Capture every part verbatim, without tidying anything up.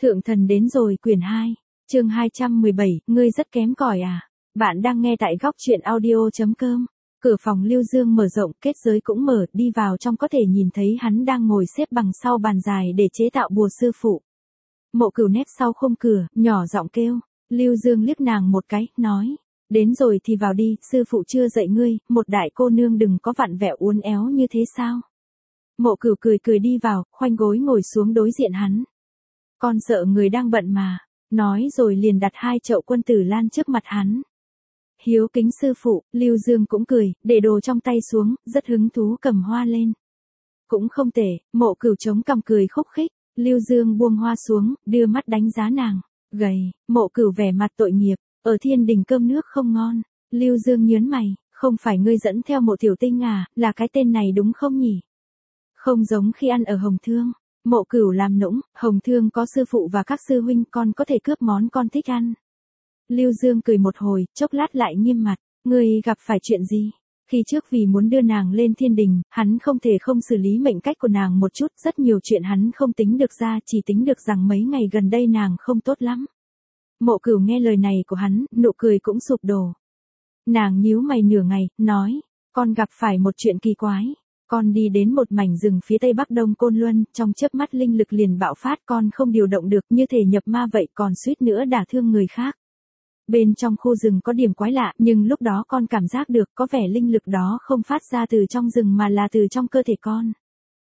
Thượng thần đến rồi quyển hai, chương hai trăm mười bảy, ngươi rất kém cỏi à. Bạn đang nghe tại góc truyện audio.com. Cửa phòng Lưu Dương mở rộng, kết giới cũng mở, đi vào trong có thể nhìn thấy hắn đang ngồi xếp bằng sau bàn dài để chế tạo bùa sư phụ. Mộ Cửu nép sau khung cửa, nhỏ giọng kêu. Lưu Dương liếc nàng một cái, nói. Đến rồi thì vào đi, sư phụ chưa dạy ngươi, một đại cô nương đừng có vặn vẹo uốn éo như thế sao. Mộ Cửu cười cười đi vào, khoanh gối ngồi xuống đối diện hắn. Con sợ người đang bận mà, nói rồi liền đặt hai chậu quân tử lan trước mặt hắn. Hiếu kính sư phụ, Lưu Dương cũng cười, để đồ trong tay xuống, rất hứng thú cầm hoa lên. Cũng không tệ, Mộ Cửu chống cằm cười khúc khích, Lưu Dương buông hoa xuống, đưa mắt đánh giá nàng. Gầy, Mộ Cửu vẻ mặt tội nghiệp, ở thiên đình cơm nước không ngon. Lưu Dương nhớn mày, không phải ngươi dẫn theo Mộ Tiểu Tinh à, là cái tên này đúng không nhỉ? Không giống khi ăn ở Hồng Thương. Mộ Cửu làm nũng, Hồng Thương có sư phụ và các sư huynh, con có thể cướp món con thích ăn. Lưu Dương cười một hồi, chốc lát lại nghiêm mặt, ngươi gặp phải chuyện gì? Khi trước vì muốn đưa nàng lên thiên đình, hắn không thể không xử lý mệnh cách của nàng một chút, rất nhiều chuyện hắn không tính được ra, chỉ tính được rằng mấy ngày gần đây nàng không tốt lắm. Mộ Cửu nghe lời này của hắn, nụ cười cũng sụp đổ. Nàng nhíu mày nửa ngày, nói, con gặp phải một chuyện kỳ quái. Con đi đến một mảnh rừng phía tây bắc đông Côn Luân, trong chớp mắt linh lực liền bạo phát, con không điều động được, như thể nhập ma vậy, còn suýt nữa đả thương người khác. Bên trong khu rừng có điểm quái lạ, nhưng lúc đó con cảm giác được có vẻ linh lực đó không phát ra từ trong rừng mà là từ trong cơ thể con.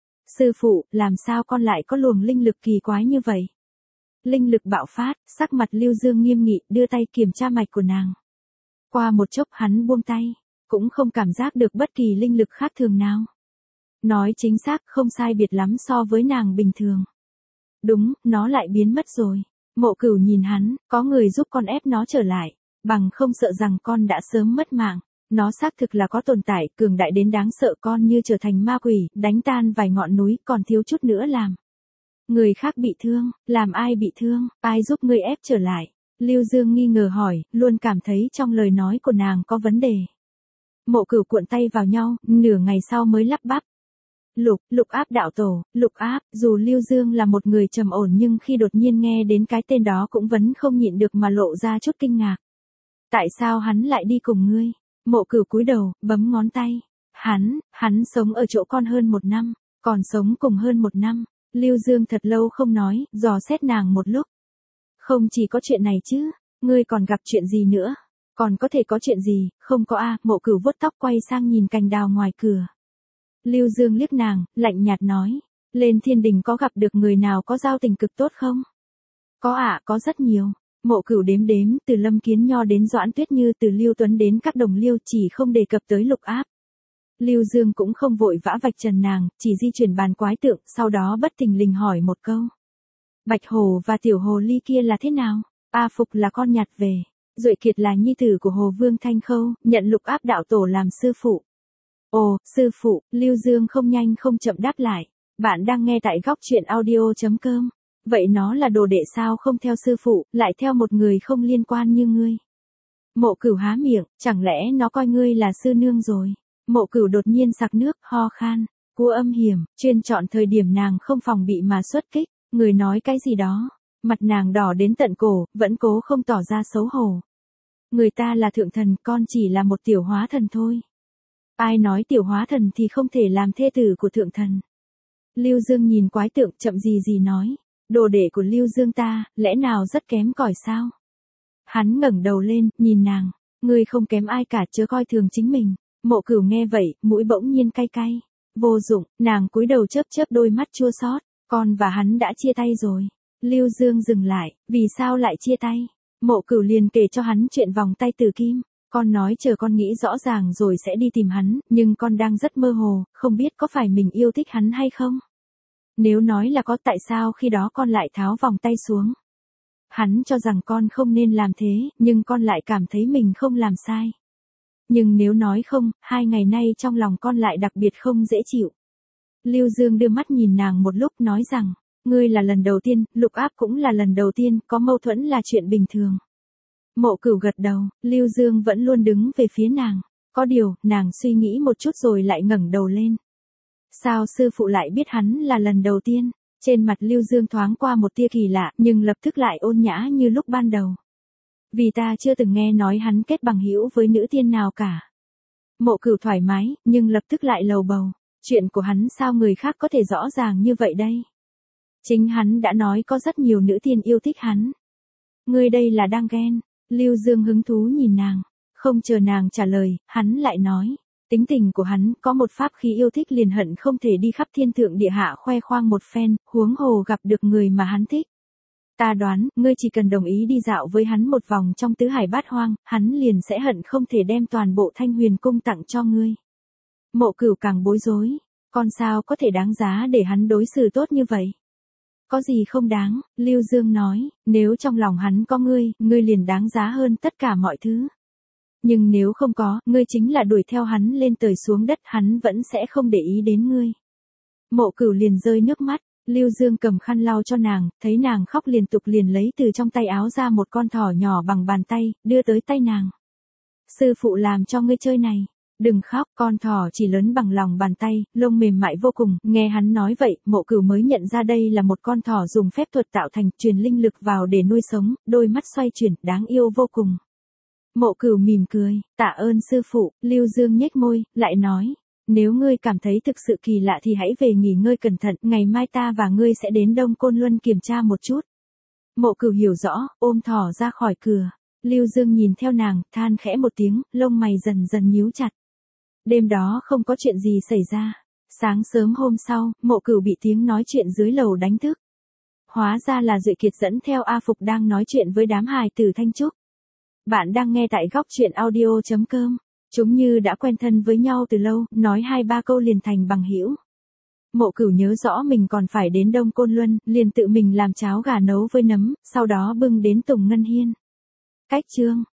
Sư phụ, làm sao con lại có luồng linh lực kỳ quái như vậy? Linh lực bạo phát, sắc mặt Lưu Dương nghiêm nghị, đưa tay kiểm tra mạch của nàng. Qua một chốc hắn buông tay, cũng không cảm giác được bất kỳ linh lực khác thường nào. Nói chính xác không sai biệt lắm so với nàng bình thường. Đúng, nó lại biến mất rồi. Mộ Cửu nhìn hắn, có người giúp con ép nó trở lại, bằng không sợ rằng con đã sớm mất mạng. Nó xác thực là có tồn tại, cường đại đến đáng sợ, con như trở thành ma quỷ, đánh tan vài ngọn núi, còn thiếu chút nữa làm. Người khác bị thương, làm ai bị thương, ai giúp ngươi ép trở lại? Lưu Dương nghi ngờ hỏi, luôn cảm thấy trong lời nói của nàng có vấn đề. Mộ Cửu cuộn tay vào nhau, nửa ngày sau mới lắp bắp. Lục, Lục Áp đạo tổ, Lục Áp, dù Lưu Dương là một người trầm ổn nhưng khi đột nhiên nghe đến cái tên đó cũng vẫn không nhịn được mà lộ ra chút kinh ngạc. Tại sao hắn lại đi cùng ngươi? Mộ Cửu cúi đầu, bấm ngón tay. Hắn, hắn sống ở chỗ con hơn một năm, còn sống cùng hơn một năm. Lưu Dương thật lâu không nói, dò xét nàng một lúc. Không chỉ có chuyện này chứ, ngươi còn gặp chuyện gì nữa? Còn có thể có chuyện gì, không có a. Mộ Cửu vuốt tóc quay sang nhìn cành đào ngoài cửa. Lưu Dương liếc nàng, lạnh nhạt nói, lên thiên đình có gặp được người nào có giao tình cực tốt không? Có ạ, à, có rất nhiều. Mộ Cửu đếm đếm, từ Lâm Kiến Nho đến Doãn Tuyết Như, từ Lưu Tuấn đến các đồng Liêu, chỉ không đề cập tới Lục Áp. Lưu Dương cũng không vội vã vạch trần nàng, chỉ di chuyển bàn quái tượng, sau đó bất thình lình hỏi một câu. Bạch Hồ và Tiểu Hồ Ly kia là thế nào? A Phục là con nhặt về, Duệ Kiệt là nhi tử của Hồ Vương Thanh Khâu, nhận Lục Áp đạo tổ làm sư phụ. Ồ, sư phụ, Lưu Dương không nhanh không chậm đáp lại. Bạn đang nghe tại góc truyện audio.com. Vậy nó là đồ đệ sao, không theo sư phụ, lại theo một người không liên quan như ngươi? Mộ Cửu há miệng, chẳng lẽ nó coi ngươi là sư nương rồi? Mộ Cửu đột nhiên sặc nước, ho khan, cua âm hiểm, chuyên chọn thời điểm nàng không phòng bị mà xuất kích. Người nói cái gì đó, mặt nàng đỏ đến tận cổ, vẫn cố không tỏ ra xấu hổ. Người ta là thượng thần, con chỉ là một tiểu hóa thần thôi. Ai nói tiểu hóa thần thì không thể làm thê tử của thượng thần? Lưu Dương nhìn quái tượng, chậm gì gì nói, đồ đệ của Lưu Dương ta, lẽ nào rất kém cỏi sao? Hắn ngẩng đầu lên, nhìn nàng, ngươi không kém ai cả, chớ coi thường chính mình. Mộ Cửu nghe vậy, mũi bỗng nhiên cay cay. Vô dụng, nàng cúi đầu chớp chớp đôi mắt chua xót, con và hắn đã chia tay rồi. Lưu Dương dừng lại, vì sao lại chia tay? Mộ Cửu liền kể cho hắn chuyện vòng tay Tử Kim. Con nói chờ con nghĩ rõ ràng rồi sẽ đi tìm hắn, nhưng con đang rất mơ hồ, không biết có phải mình yêu thích hắn hay không. Nếu nói là có, tại sao khi đó con lại tháo vòng tay xuống? Hắn cho rằng con không nên làm thế, nhưng con lại cảm thấy mình không làm sai. Nhưng nếu nói không, hai ngày nay trong lòng con lại đặc biệt không dễ chịu. Lưu Dương đưa mắt nhìn nàng một lúc, nói rằng, ngươi là lần đầu tiên, Lục Áp cũng là lần đầu tiên, có mâu thuẫn là chuyện bình thường. Mộ Cửu gật đầu, Lưu Dương vẫn luôn đứng về phía nàng. Có điều, nàng suy nghĩ một chút rồi lại ngẩng đầu lên. Sao sư phụ lại biết hắn là lần đầu tiên? Trên mặt Lưu Dương thoáng qua một tia kỳ lạ, nhưng lập tức lại ôn nhã như lúc ban đầu. Vì ta chưa từng nghe nói hắn kết bằng hữu với nữ tiên nào cả. Mộ Cửu thoải mái, nhưng lập tức lại lầu bầu. Chuyện của hắn sao người khác có thể rõ ràng như vậy đây? Chính hắn đã nói có rất nhiều nữ tiên yêu thích hắn. Ngươi đây là đang ghen. Lưu Dương hứng thú nhìn nàng. Không chờ nàng trả lời, hắn lại nói. Tính tình của hắn có một pháp khí yêu thích liền hận không thể đi khắp thiên thượng địa hạ khoe khoang một phen, huống hồ gặp được người mà hắn thích. Ta đoán, ngươi chỉ cần đồng ý đi dạo với hắn một vòng trong tứ hải bát hoang, hắn liền sẽ hận không thể đem toàn bộ Thanh Huyền cung tặng cho ngươi. Mộ Cửu càng bối rối, con sao có thể đáng giá để hắn đối xử tốt như vậy? Có gì không đáng, Lưu Dương nói, nếu trong lòng hắn có ngươi, ngươi liền đáng giá hơn tất cả mọi thứ. Nhưng nếu không có, ngươi chính là đuổi theo hắn lên trời xuống đất, hắn vẫn sẽ không để ý đến ngươi. Mộ Cửu liền rơi nước mắt, Lưu Dương cầm khăn lau cho nàng, thấy nàng khóc liên tục liền lấy từ trong tay áo ra một con thỏ nhỏ bằng bàn tay, đưa tới tay nàng. Sư phụ làm cho ngươi chơi này. Đừng khóc, con thỏ chỉ lớn bằng lòng bàn tay, lông mềm mại vô cùng, nghe hắn nói vậy, Mộ Cửu mới nhận ra đây là một con thỏ dùng phép thuật tạo thành, truyền linh lực vào để nuôi sống, đôi mắt xoay chuyển, đáng yêu vô cùng. Mộ Cửu mỉm cười, tạ ơn sư phụ, Lưu Dương nhếch môi, lại nói, nếu ngươi cảm thấy thực sự kỳ lạ thì hãy về nghỉ ngơi cẩn thận, ngày mai ta và ngươi sẽ đến Đông Côn Luân kiểm tra một chút. Mộ Cửu hiểu rõ, ôm thỏ ra khỏi cửa, Lưu Dương nhìn theo nàng, than khẽ một tiếng, lông mày dần dần nhíu chặt. Đêm đó không có chuyện gì xảy ra. Sáng sớm hôm sau, Mộ Cửu bị tiếng nói chuyện dưới lầu đánh thức. Hóa ra là Duệ Kiệt dẫn theo A Phục đang nói chuyện với đám hài tử Thanh Trúc. Bạn đang nghe tại góc truyện audio chấm com. Chúng như đã quen thân với nhau từ lâu, nói hai ba câu liền thành bằng hữu. Mộ Cửu nhớ rõ mình còn phải đến Đông Côn Luân, liền tự mình làm cháo gà nấu với nấm, sau đó bưng đến Tùng Ngân Hiên. Cách chương